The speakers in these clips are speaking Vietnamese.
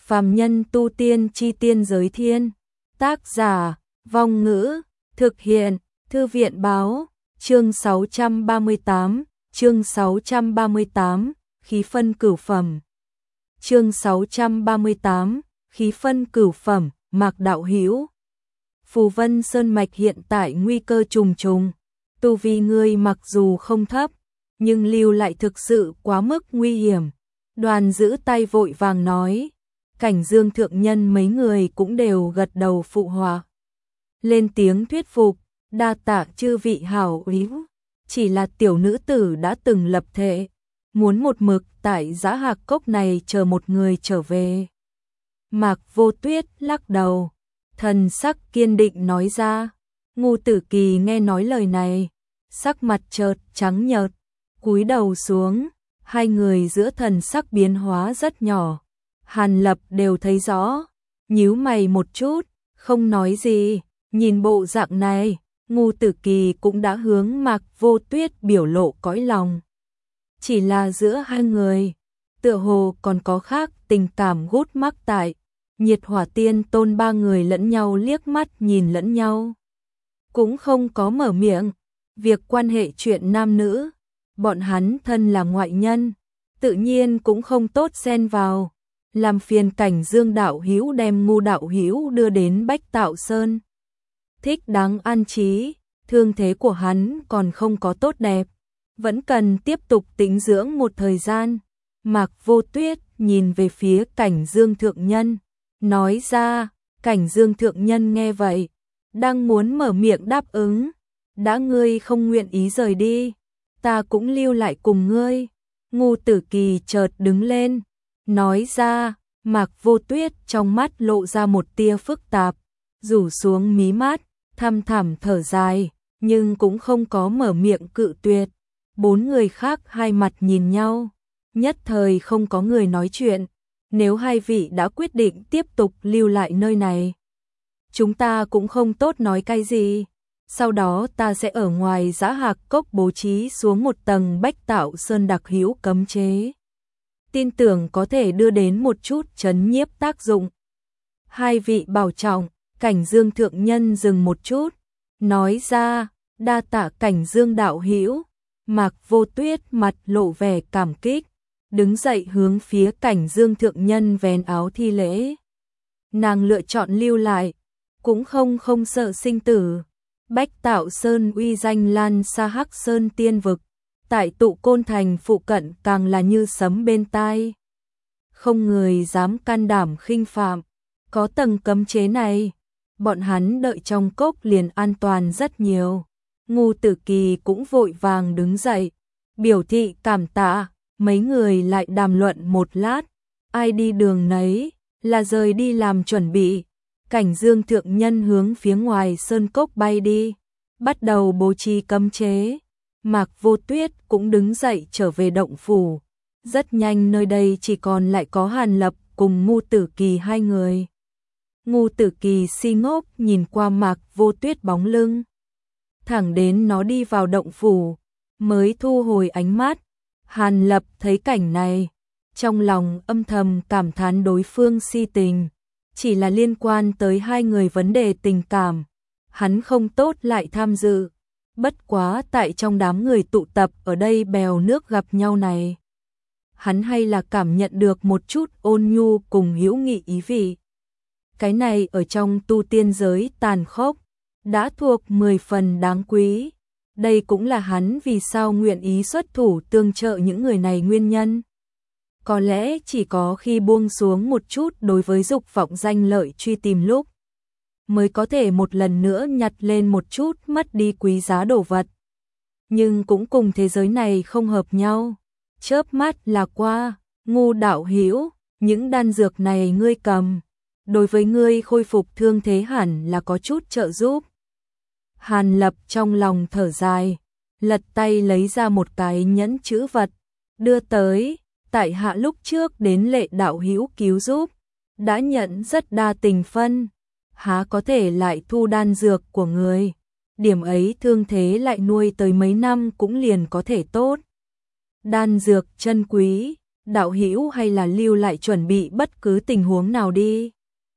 Phàm nhân tu tiên chi tiên giới thiên. Tác giả, Vong Ngữ, thực hiện, Thư viện báo, chương 638, chương 638, khí phân cửu phẩm. Chương 638, khí phân cửu phẩm, Mạc đạo hữu. Phù Vân Sơn mạch hiện tại nguy cơ trùng trùng, tu vi ngươi mặc dù không thấp, nhưng lưu lại thực sự quá mức nguy hiểm. Đoàn giữ tay vội vàng nói, Cảnh Dương thượng nhân mấy người cũng đều gật đầu phụ họa. Lên tiếng thuyết phục, đa tạ chư vị hảo hữu, chỉ là tiểu nữ tử đã từng lập thệ, muốn một mực tại Dã Hạc Cốc này chờ một người trở về. Mạc Vô Tuyết lắc đầu, thần sắc kiên định nói ra. Ngô Tử Kỳ nghe nói lời này, sắc mặt chợt trắng nhợt, cúi đầu xuống, hai người giữa thần sắc biến hóa rất nhỏ. Hàn Lập đều thấy rõ, nhíu mày một chút, không nói gì, nhìn bộ dạng này, Ngô Tử Kỳ cũng đã hướng Mạc Vô Tuyết biểu lộ cõi lòng. Chỉ là giữa hai người, tựa hồ còn có khác tình cảm gút mắc tại. Nhiệt Hỏa Tiên Tôn ba người lẫn nhau liếc mắt nhìn lẫn nhau, cũng không có mở miệng. Việc quan hệ chuyện nam nữ, bọn hắn thân là ngoại nhân, tự nhiên cũng không tốt xen vào. Làm phiền Cảnh Dương đạo hữu đem Ngô đạo hữu đưa đến Bách Tạo Sơn. Thích đáng an trí, thương thế của hắn còn không có tốt đẹp, vẫn cần tiếp tục tĩnh dưỡng một thời gian. Mạc Vô Tuyết nhìn về phía Cảnh Dương thượng nhân, nói ra. Cảnh Dương thượng nhân nghe vậy, đang muốn mở miệng đáp ứng. Đã ngươi không nguyện ý rời đi, ta cũng lưu lại cùng ngươi. Ngô Tử Kỳ chợt đứng lên, nói ra. Mạc Vô Tuyết trong mắt lộ ra một tia phức tạp, rủ xuống mí mắt, thăm thẳm thở dài, nhưng cũng không có mở miệng cự tuyệt. Bốn người khác hai mặt nhìn nhau, nhất thời không có người nói chuyện. Nếu hai vị đã quyết định tiếp tục lưu lại nơi này, chúng ta cũng không tốt nói cái gì. Sau đó ta sẽ ở ngoài Dã Hạc Cốc bố trí xuống một tầng Bách Tạo Sơn đặc hữu cấm chế, tin tưởng có thể đưa đến một chút trấn nhiếp tác dụng. Hai vị bảo trọng. Cảnh Dương thượng nhân dừng một chút, nói ra. Đa tạ Cảnh Dương đạo hữu. Mạc Vô Tuyết mặt lộ vẻ cảm kích, đứng dậy hướng phía Cảnh Dương thượng nhân vén áo thi lễ. Nàng lựa chọn lưu lại, cũng không sợ sinh tử. Bách Tạo Sơn uy danh lan xa Hắc Sơn tiên vực, tại Tụ Côn Thành phụ cận càng là như sấm bên tai. Không người dám can đảm khinh phạm, có tầng cấm chế này, bọn hắn đợi trong cốc liền an toàn rất nhiều. Ngô Tử Kỳ cũng vội vàng đứng dậy, biểu thị cảm tạ. Mấy người lại đàm luận một lát, ai đi đường nấy, là rời đi làm chuẩn bị. Cảnh Dương thượng nhân hướng phía ngoài sơn cốc bay đi, bắt đầu bố trí cấm chế. Mạc Vô Tuyết cũng đứng dậy trở về động phủ. Rất nhanh nơi đây chỉ còn lại có Hàn Lập cùng Ngô Tử Kỳ hai người. Ngô Tử Kỳ si ngốc nhìn qua Mạc Vô Tuyết bóng lưng, thẳng đến nó đi vào động phủ, mới thu hồi ánh mắt. Hàn Lập thấy cảnh này, trong lòng âm thầm cảm thán đối phương si tình. Chỉ là liên quan tới hai người vấn đề tình cảm, hắn không tốt lại tham dự. Bất quá tại trong đám người tụ tập ở đây bèo nước gặp nhau này, hắn hay là cảm nhận được một chút ôn nhu cùng hữu nghị ý vị. Cái này ở trong tu tiên giới tàn khốc, đã thuộc 10 phần đáng quý. Đây cũng là hắn vì sao nguyện ý xuất thủ tương trợ những người này nguyên nhân. Có lẽ chỉ có khi buông xuống một chút đối với dục vọng danh lợi truy tìm lúc, mới có thể một lần nữa nhặt lên một chút mất đi quý giá đồ vật. Nhưng cũng cùng thế giới này không hợp nhau. Chớp mắt là qua. Ngô đạo hữu, những đan dược này ngươi cầm, đối với ngươi khôi phục thương thế hẳn là có chút trợ giúp. Hàn Lập trong lòng thở dài, lật tay lấy ra một cái nhẫn chữ vật, đưa tới. Tại hạ lúc trước đến Lệ đạo hữu cứu giúp, đã nhận rất đa tình phân, há có thể lại thu đan dược của người. Điểm ấy thương thế lại nuôi tới mấy năm cũng liền có thể tốt. Đan dược chân quý, đạo hữu hay là lưu lại chuẩn bị bất cứ tình huống nào đi.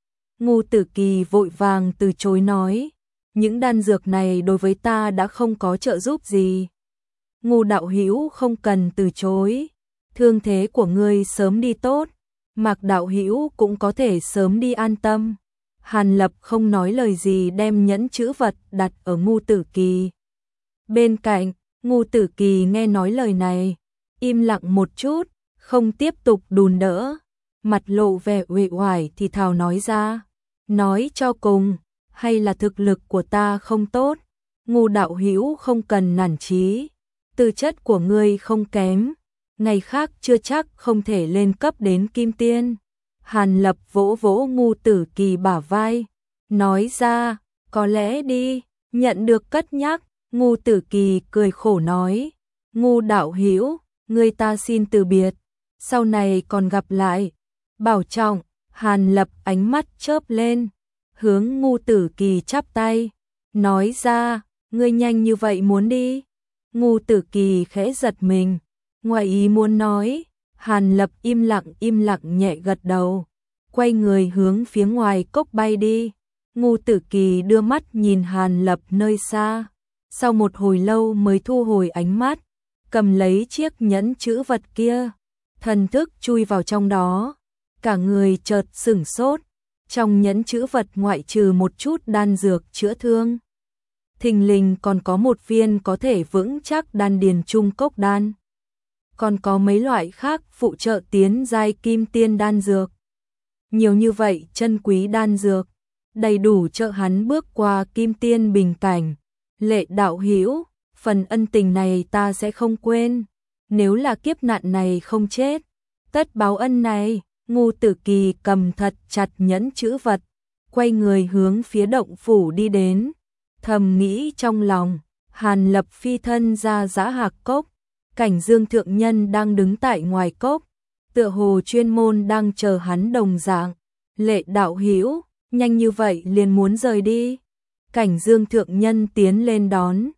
Ngô Tử Kỳ vội vàng từ chối nói, những đan dược này đối với ta đã không có trợ giúp gì. Ngô đạo hữu không cần từ chối, thương thế của ngươi sớm đi tốt, Mạc đạo hữu cũng có thể sớm đi an tâm. Hàn Lập không nói lời gì đem nhẫn chữ vật đặt ở Ngô Tử Kỳ bên cạnh. Ngô Tử Kỳ nghe nói lời này, im lặng một chút, không tiếp tục đùn đỡ, mặt lộ vẻ uể oải thì thào nói ra, nói cho cùng, hay là thực lực của ta không tốt, Ngô đạo hữu không cần nản chí, tư chất của ngươi không kém, ngày khác chưa chắc không thể lên cấp đến kim tiên. Hàn Lập vỗ vỗ Ngô Tử Kỳ bả vai, nói ra, có lẽ đi, nhận được cất nhắc. Ngô Tử Kỳ cười khổ nói, Ngô đạo hữu, người ta xin từ biệt, sau này còn gặp lại, bảo trọng. Hàn Lập ánh mắt chớp lên, hướng Ngô Tử Kỳ chắp tay, nói ra, ngươi nhanh như vậy muốn đi. Ngô Tử Kỳ khẽ giật mình, ngoài ý muốn nói. Hàn Lập im lặng nhẹ gật đầu, quay người hướng phía ngoài cốc bay đi. Ngô Tử Kỳ đưa mắt nhìn Hàn Lập nơi xa, sau một hồi lâu mới thu hồi ánh mắt, cầm lấy chiếc nhẫn chữ vật kia, thần thức chui vào trong đó, cả người chợt sửng sốt, trong nhẫn chữ vật ngoại trừ một chút đan dược chữa thương, thình lình còn có một viên có thể vững chắc đan điền trung cốc đan, còn có mấy loại khác phụ trợ tiến giai kim tiên đan dược. Nhiều như vậy chân quý đan dược, đầy đủ trợ hắn bước qua kim tiên bình cảnh. Lệ đạo hữu, phần ân tình này ta sẽ không quên, nếu là kiếp nạn này không chết, tất báo ân này. Ngô Tử Kỳ cầm thật chặt nhẫn chữ vật, quay người hướng phía động phủ đi đến, thầm nghĩ trong lòng. Hàn Lập phi thân ra Dã Hạc Cốc, Cảnh Dương thượng nhân đang đứng tại ngoài cốc, tựa hồ chuyên môn đang chờ hắn đồng dạng. Lệ đạo hữu, nhanh như vậy liền muốn rời đi? Cảnh Dương thượng nhân tiến lên đón,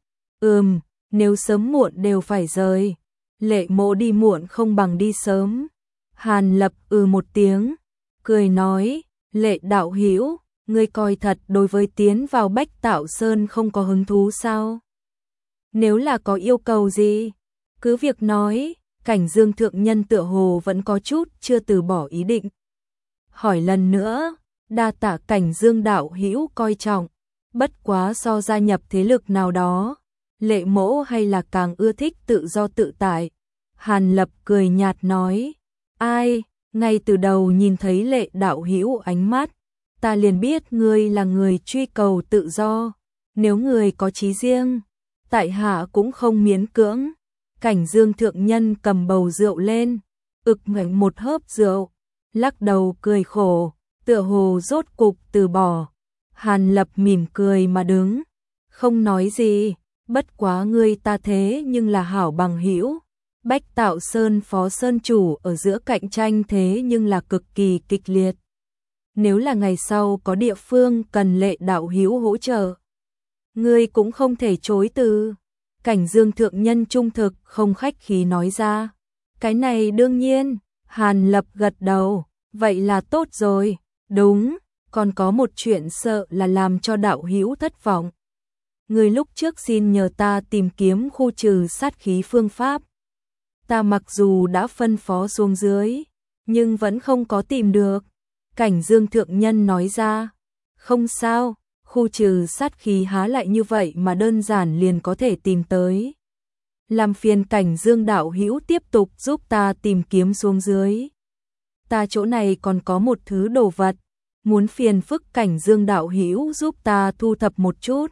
nếu sớm muộn đều phải rời, Lệ mộ đi muộn không bằng đi sớm. Hàn Lập một tiếng, cười nói, Lệ đạo hữu, ngươi coi thật đối với tiến vào Bách Tạo Sơn không có hứng thú sao? Nếu là có yêu cầu gì, cứ việc nói. Cảnh Dương thượng nhân tựa hồ vẫn có chút chưa từ bỏ ý định. Hỏi lần nữa, đa tạ Cảnh Dương đạo hữu coi trọng, bất quá so gia nhập thế lực nào đó, Lệ mỗ hay là càng ưa thích tự do tự tại. Hàn Lập cười nhạt nói, ai, ngay từ đầu nhìn thấy Lệ đạo hữu ánh mắt, ta liền biết ngươi là người truy cầu tự do, nếu người có chí riêng, tại hạ cũng không miễn cưỡng. Cảnh Dương thượng nhân cầm bầu rượu lên, ngạnh một hớp rượu, lắc đầu cười khổ, tựa hồ rốt cục từ bỏ. Hàn Lập mỉm cười mà đứng, không nói gì, bất quá ngươi ta thế nhưng là hảo bằng hữu. Bách Tạo Sơn phó sơn chủ ở giữa cạnh tranh thế nhưng là cực kỳ kịch liệt. Nếu là ngày sau có địa phương cần Lệ đạo hữu hỗ trợ, ngươi cũng không thể chối từ. Cảnh Dương thượng nhân trung thực không khách khí nói ra, cái này đương nhiên. Hàn Lập gật đầu, vậy là tốt rồi, đúng, còn có một chuyện sợ là làm cho đạo hữu thất vọng. Người lúc trước xin nhờ ta tìm kiếm khu trừ sát khí phương pháp, ta mặc dù đã phân phó xuống dưới, nhưng vẫn không có tìm được. Cảnh Dương thượng nhân nói ra, không sao, khu trừ sát khí há lại như vậy mà đơn giản liền có thể tìm tới. Làm phiền Cảnh Dương đạo hữu tiếp tục giúp ta tìm kiếm xuống dưới. Ta chỗ này còn có một thứ đồ vật, muốn phiền phức Cảnh Dương đạo hữu giúp ta thu thập một chút.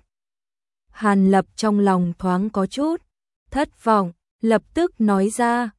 Hàn Lập trong lòng thoáng có chút thất vọng, lập tức nói ra,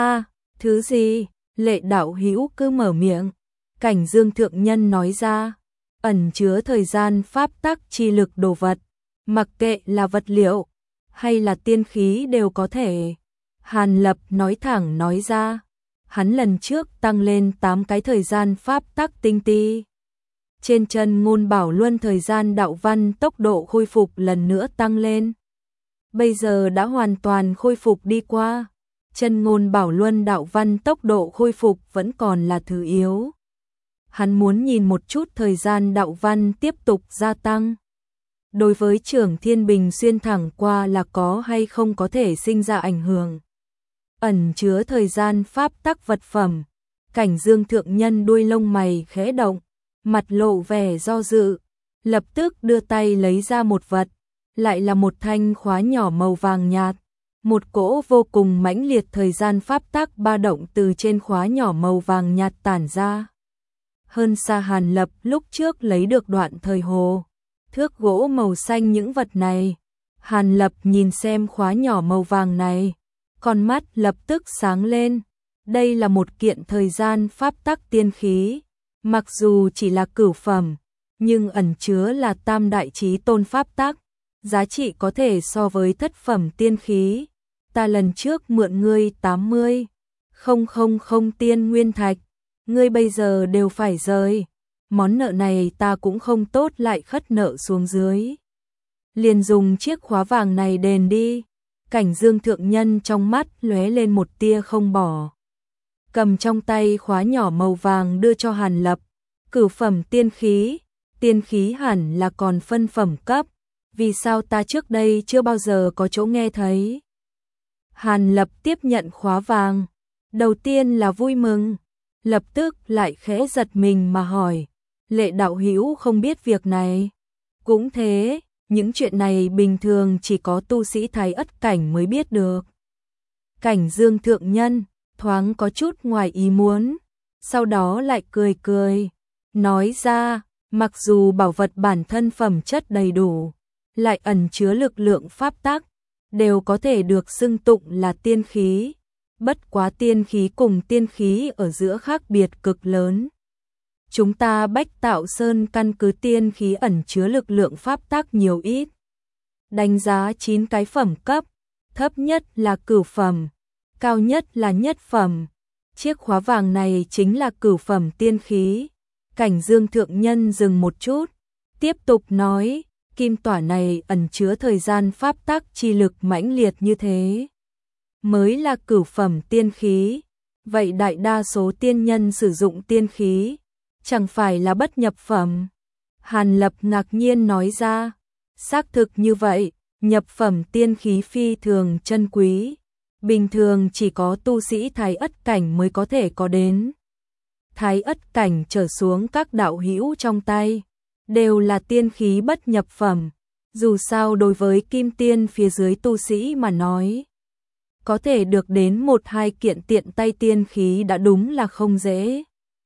thứ gì? Lệ đạo hữu cứ mở miệng. Cảnh Dương thượng nhân nói ra, ẩn chứa thời gian pháp tắc chi lực đồ vật, mặc kệ là vật liệu hay là tiên khí đều có thể. Hàn Lập nói thẳng nói ra, hắn lần trước tăng lên 8 cái thời gian pháp tắc tinh ti. Trên chân ngôn bảo luân thời gian đạo văn tốc độ khôi phục lần nữa tăng lên. Bây giờ đã hoàn toàn khôi phục đi qua. chân ngôn bảo luân đạo văn tốc độ khôi phục vẫn còn là thứ yếu. Hắn muốn nhìn một chút thời gian đạo văn tiếp tục gia tăng. Đối với Trưởng Thiên Bình xuyên thẳng qua là có hay không có thể sinh ra ảnh hưởng. Ẩn chứa thời gian pháp tắc vật phẩm, Cảnh Dương thượng nhân đuôi lông mày khẽ động, mặt lộ vẻ do dự, lập tức đưa tay lấy ra một vật, lại là một thanh khóa nhỏ màu vàng nhạt. Một cỗ vô cùng mãnh liệt thời gian pháp tắc ba động từ trên khóa nhỏ màu vàng nhạt tản ra. Hơn xa Hàn Lập lúc trước lấy được đoạn thời hồ, thước gỗ màu xanh những vật này. Hàn Lập nhìn xem khóa nhỏ màu vàng này, con mắt lập tức sáng lên. Đây là một kiện thời gian pháp tắc tiên khí, mặc dù chỉ là cửu phẩm, nhưng ẩn chứa là tam đại chí tôn pháp tắc, giá trị có thể so với thất phẩm tiên khí. Ta lần trước mượn ngươi 80.000 tiên nguyên thạch, ngươi bây giờ đều phải rời, món nợ này ta cũng không tốt lại khất nợ xuống dưới. Liền dùng chiếc khóa vàng này đền đi. Cảnh Dương thượng nhân trong mắt lóe lên một tia không bỏ. Cầm trong tay khóa nhỏ màu vàng đưa cho Hàn Lập. Cửu phẩm tiên khí hẳn là còn phân phẩm cấp, vì sao ta trước đây chưa bao giờ có chỗ nghe thấy. Hàn Lập tiếp nhận khóa vàng, đầu tiên là vui mừng, lập tức lại khẽ giật mình mà hỏi, Lệ đạo hữu không biết việc này. Cũng thế, những chuyện này bình thường chỉ có tu sĩ Thái Ất cảnh mới biết được. Cảnh Dương thượng nhân thoáng có chút ngoài ý muốn, sau đó lại cười cười, nói ra, mặc dù bảo vật bản thân phẩm chất đầy đủ, lại ẩn chứa lực lượng pháp tắc, đều có thể được xưng tụng là tiên khí, bất quá tiên khí cùng tiên khí ở giữa khác biệt cực lớn. Chúng ta Bách Tạo Sơn căn cứ tiên khí ẩn chứa lực lượng pháp tắc nhiều ít, đánh giá 9 cái phẩm cấp, thấp nhất là cửu phẩm, cao nhất là nhất phẩm. Chiếc khóa vàng này chính là cửu phẩm tiên khí. Cảnh Dương thượng nhân dừng một chút, tiếp tục nói, kim tỏa này ẩn chứa thời gian pháp tắc chi lực mãnh liệt như thế, mới là cửu phẩm tiên khí. Vậy đại đa số tiên nhân sử dụng tiên khí, chẳng phải là bất nhập phẩm? Hàn Lập ngạc nhiên nói ra, xác thực như vậy, nhập phẩm tiên khí phi thường chân quý, bình thường chỉ có tu sĩ Thái Ất cảnh mới có thể có đến. Thái Ất cảnh trở xuống các đạo hữu trong tay, đều là tiên khí bất nhập phẩm, dù sao đối với kim tiên phía dưới tu sĩ mà nói, có thể được đến 1-2 kiện tiện tay tiên khí đã đúng là không dễ.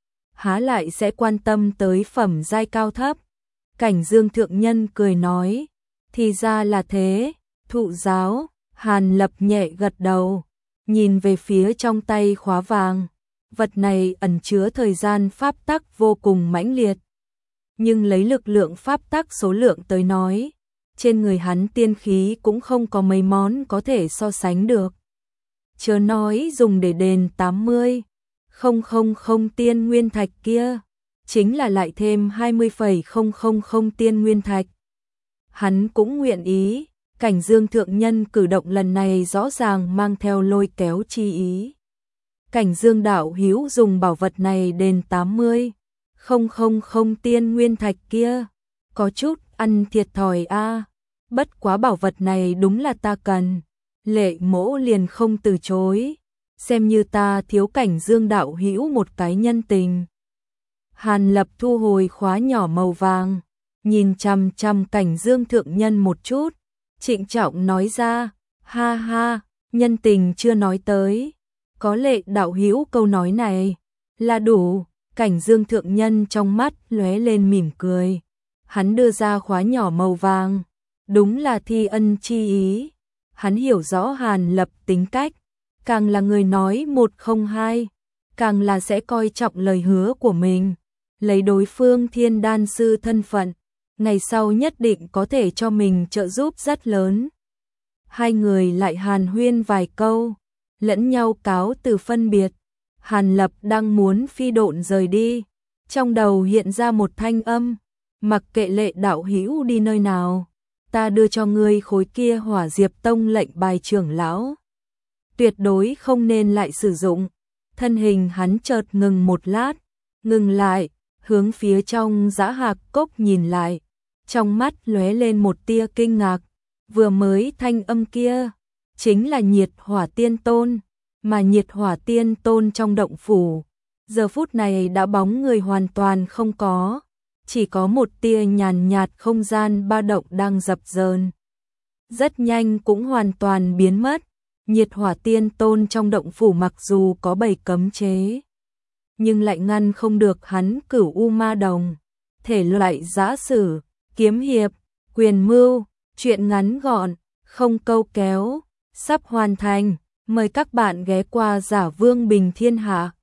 Há lại sẽ quan tâm tới phẩm giai cao thấp. Cảnh Dương thượng nhân cười nói, thì ra là thế, thụ giáo. Hàn Lập nhẹ gật đầu, nhìn về phía trong tay khóa vàng, vật này ẩn chứa thời gian pháp tắc vô cùng mãnh liệt. Nhưng lấy lực lượng pháp tắc số lượng tới nói, trên người hắn tiên khí cũng không có mấy món có thể so sánh được. Chớ nói dùng để đền 80.000 tiên nguyên thạch kia, chính là lại thêm 20.000 tiên nguyên thạch, hắn cũng nguyện ý. Cảnh Dương thượng nhân cử động lần này rõ ràng mang theo lôi kéo chi ý. Cảnh Dương đạo hữu dùng bảo vật này đền 80.000 tiên nguyên thạch kia, có chút ăn thiệt thòi a. Bất quá bảo vật này đúng là ta cần, Lệ mỗ liền không từ chối, xem như ta thiếu Cảnh Dương đạo hữu một cái nhân tình. Hàn Lập thu hồi khóa nhỏ màu vàng, nhìn chằm chằm Cảnh Dương thượng nhân một chút, trịnh trọng nói ra, ha ha, nhân tình chưa nói tới, có Lệ đạo hữu câu nói này là đủ. Cảnh Dương thượng nhân trong mắt lóe lên mỉm cười, hắn đưa ra khóa nhỏ màu vàng, đúng là thi ân chi ý. Hắn hiểu rõ Hàn Lập tính cách, càng là người nói một không hai, càng là sẽ coi trọng lời hứa của mình, lấy đối phương Thiên Đan sư thân phận, ngày sau nhất định có thể cho mình trợ giúp rất lớn. Hai người lại hàn huyên vài câu, lẫn nhau cáo từ phân biệt. Hàn Lập đang muốn phi độn rời đi, trong đầu hiện ra một thanh âm, mặc kệ Lệ đạo hữu đi nơi nào, ta đưa cho ngươi khối kia Hỏa Diệp Tông lệnh bài trưởng lão. tuyệt đối không nên lại sử dụng. Thân hình hắn chợt ngừng một lát, ngừng lại, hướng phía trong Dã Hạc Cốc nhìn lại, trong mắt lóe lên một tia kinh ngạc, vừa mới thanh âm kia chính là Nhiệt Hỏa Tiên Tôn, mà Nhiệt Hỏa Tiên Tôn trong động phủ, giờ phút này đã bóng người hoàn toàn không có, chỉ có một tia nhàn nhạt không gian ba động đang dập dờn. Rất nhanh cũng hoàn toàn biến mất. Nhiệt Hỏa Tiên Tôn trong động phủ mặc dù có bày cấm chế, nhưng lại ngăn không được hắn Cửu U Ma Đồng. Thể loại giã sử, kiếm hiệp, quyền mưu, truyện ngắn gọn, không câu kéo, sắp hoàn thành. Mời các bạn ghé qua Giả Vương Bình Thiên Hạ.